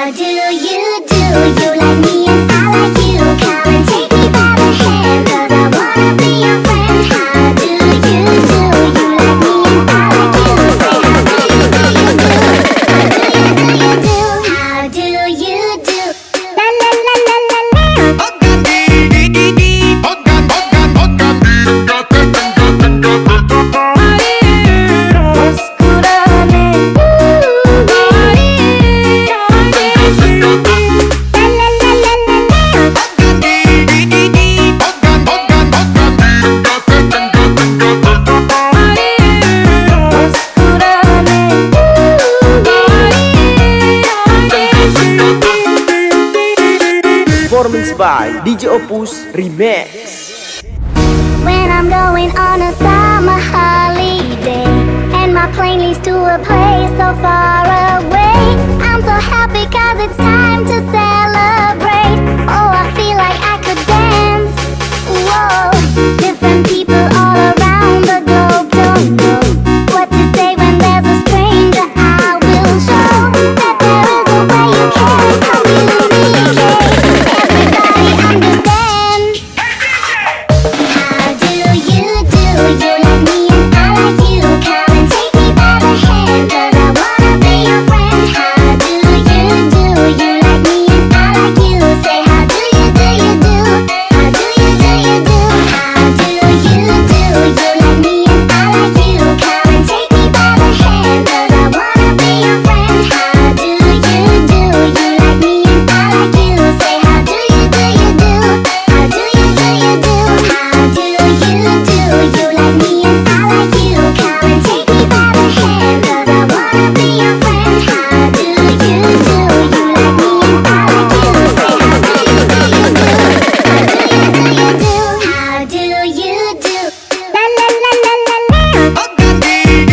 Performance by DJ Opus Remix. When I'm going on a summer holiday and my plane leads to a place so far away, I'm so happy cause it's time to celebrate. Oh, I feel like I could dance. Whoa, different people all around the globe don't know what to say when there's a stranger. I will show that there is a way you can communicate. Everybody understand. How do you do? You like me and I like you. Come and take me by the hand, cause I wanna be your friend. How do you do? You like me and I like you. Say how do you do? You do. How do you do? You do. How do you do? You like me and I like you. Come and take me by the hand, cause I wanna be your friend. How do you do? You like me and I like you. Say how do you do? You do. How do you do? You do. How do you do? You like me and I like you. Come and take me by the hand, cause I wanna be your friend. How do you do? You like me and I like you. Say how do you do? You do. How do you do? You do. How do you do? La la la la la la.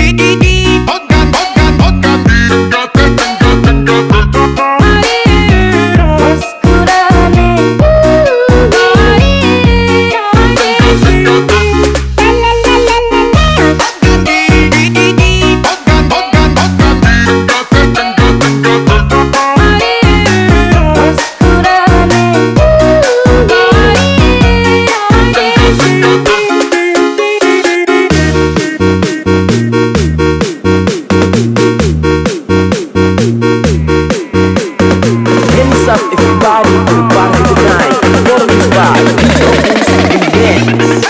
Hands up everybody to party tonight. Performance by DJ Opus Remix.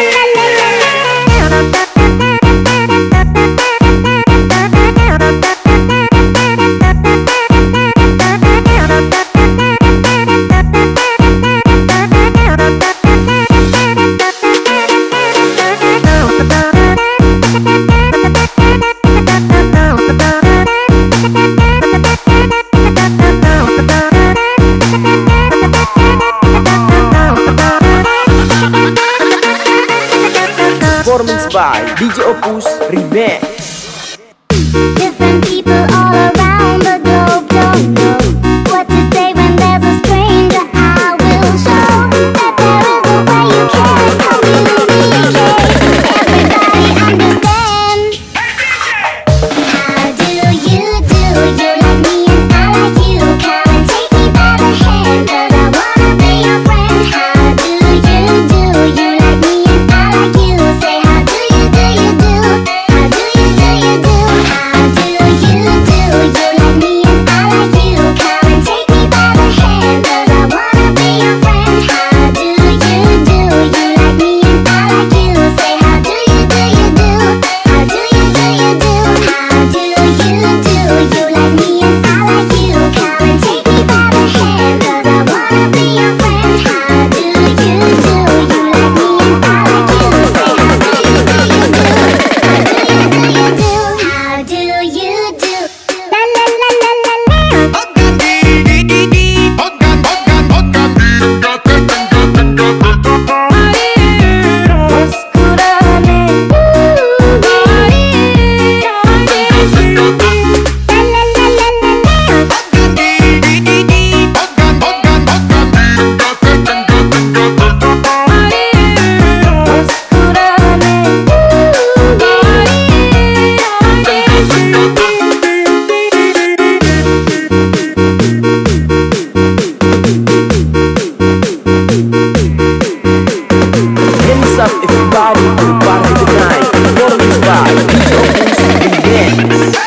Performance by DJ Opus Remix. Different people all around the globe don't know what to say when there's a stranger. I will show that there is a way you can communicate. Everybody understand. How do you do? You like me and I like you. Come and take me by the hand, cause I wanna be your friend. How do you do? You like me and I like you. Say how do you do? You do. How do you do? Dance.